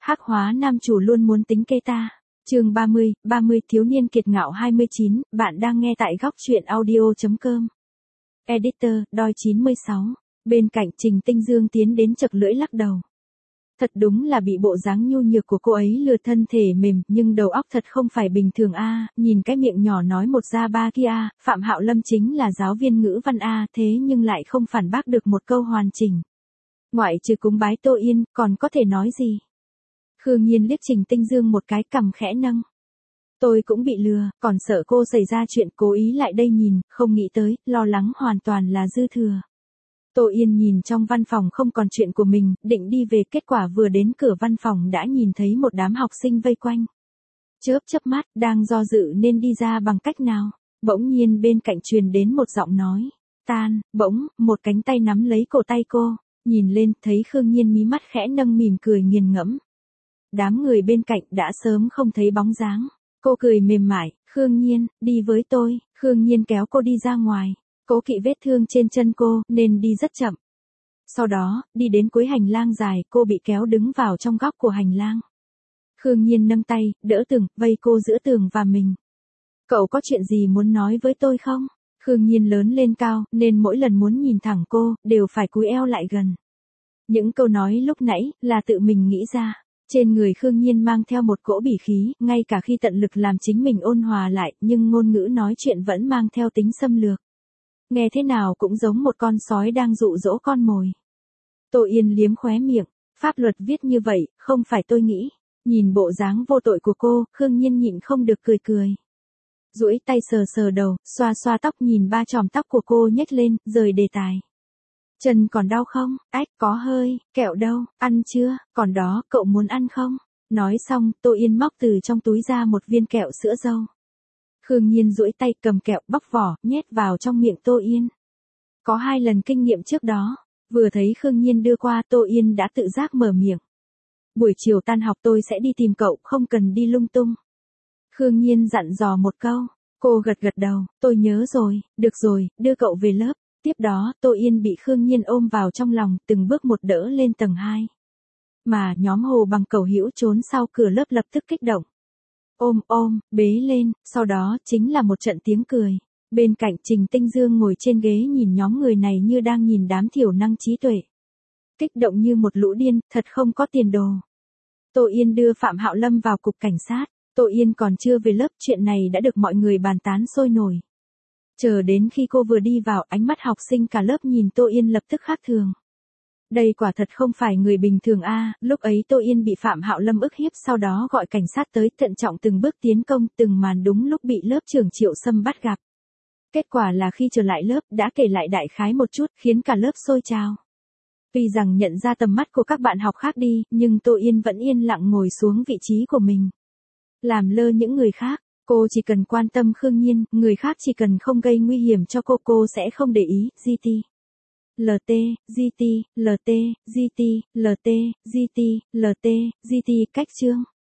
Hắc hóa nam chủ luôn muốn tính kế ta. Chương 30 thiếu niên kiệt ngạo 29, bạn đang nghe tại góc truyện audio.com. Editor, đoi 96. Bên cạnh Trình Tinh Dương tiến đến chật lưỡi lắc đầu. Thật đúng là bị bộ dáng nhu nhược của cô ấy lừa, thân thể mềm, nhưng đầu óc thật không phải bình thường a, nhìn cái miệng nhỏ nói một ra ba kia a, Phạm Hạo Lâm chính là giáo viên ngữ văn a, thế nhưng lại không phản bác được một câu hoàn chỉnh. Ngoại trừ cúng bái Tô Yên, còn có thể nói gì? Khương Nhiên liếc Trình Tinh Dương một cái, cằm khẽ nâng. Tôi cũng bị lừa, còn sợ cô xảy ra chuyện, cố ý lại đây nhìn, không nghĩ tới, lo lắng hoàn toàn là dư thừa. Tô Yên nhìn trong văn phòng không còn chuyện của mình, định đi về, kết quả vừa đến cửa văn phòng đã nhìn thấy một đám học sinh vây quanh. Chớp chớp mắt, đang do dự nên đi ra bằng cách nào, bỗng nhiên bên cạnh truyền đến một giọng nói. Tan, bỗng, một cánh tay nắm lấy cổ tay cô, nhìn lên, thấy Khương Nhiên mí mắt khẽ nâng mỉm cười nghiền ngẫm. Đám người bên cạnh đã sớm không thấy bóng dáng. Cô cười mềm mại, Khương Nhiên, đi với tôi. Khương Nhiên kéo cô đi ra ngoài. Cố kỵ vết thương trên chân cô, nên đi rất chậm. Sau đó, đi đến cuối hành lang dài, cô bị kéo đứng vào trong góc của hành lang. Khương Nhiên nâng tay, đỡ tường, vây cô giữa tường và mình. Cậu có chuyện gì muốn nói với tôi không? Khương Nhiên lớn lên cao, nên mỗi lần muốn nhìn thẳng cô, đều phải cúi eo lại gần. Những câu nói lúc nãy, là tự mình nghĩ ra. Trên người Khương Nhiên mang theo một cỗ bỉ khí, ngay cả khi tận lực làm chính mình ôn hòa lại, nhưng ngôn ngữ nói chuyện vẫn mang theo tính xâm lược. Nghe thế nào cũng giống một con sói đang dụ dỗ con mồi. Tô Yên liếm khóe miệng, pháp luật viết như vậy, không phải tôi nghĩ. Nhìn bộ dáng vô tội của cô, Khương Nhiên nhịn không được cười cười. Duỗi tay sờ sờ đầu, xoa xoa tóc, nhìn ba chòm tóc của cô nhếch lên, rời đề tài. Chân còn đau không? Ách, có hơi. Kẹo đâu? Ăn chưa? Còn đó, cậu muốn ăn không? Nói xong, Tô Yên móc từ trong túi ra một viên kẹo sữa dâu. Khương Nhiên duỗi tay cầm kẹo, bóc vỏ, nhét vào trong miệng Tô Yên. Có 2 lần kinh nghiệm trước đó, vừa thấy Khương Nhiên đưa qua, Tô Yên đã tự giác mở miệng. Buổi chiều tan học tôi sẽ đi tìm cậu, không cần đi lung tung. Khương Nhiên dặn dò một câu, cô gật gật đầu, tôi nhớ rồi, được rồi, đưa cậu về lớp. Tiếp đó, Tô Yên bị Khương Nhiên ôm vào trong lòng, từng bước một đỡ lên tầng 2. Mà nhóm Hồ Bằng Cẩu Hữu trốn sau cửa lớp lập tức kích động. Ôm, bế lên, sau đó chính là một trận tiếng cười. Bên cạnh Trình Tinh Dương ngồi trên ghế nhìn nhóm người này như đang nhìn đám thiểu năng trí tuệ. Kích động như một lũ điên, thật không có tiền đồ. Tô Yên đưa Phạm Hạo Lâm vào cục cảnh sát. Tô Yên còn chưa về lớp, chuyện này đã được mọi người bàn tán sôi nổi. Chờ đến khi cô vừa đi vào, ánh mắt học sinh cả lớp nhìn Tô Yên lập tức khác thường. Đây quả thật không phải người bình thường a. Lúc ấy Tô Yên bị Phạm Hạo Lâm ức hiếp, sau đó gọi cảnh sát tới, thận trọng từng bước tiến công, từng màn đúng lúc bị lớp trưởng Triệu Sâm bắt gặp. Kết quả là khi trở lại lớp, đã kể lại đại khái một chút, khiến cả lớp sôi trào. Tuy rằng nhận ra tầm mắt của các bạn học khác đi, nhưng Tô Yên vẫn yên lặng ngồi xuống vị trí của mình. Làm lơ những người khác. Cô chỉ cần quan tâm Khương Nhiên, người khác chỉ cần không gây nguy hiểm cho cô sẽ không để ý. GT. LT, GT, LT, GT, LT, GT, LT, GT, cách chương.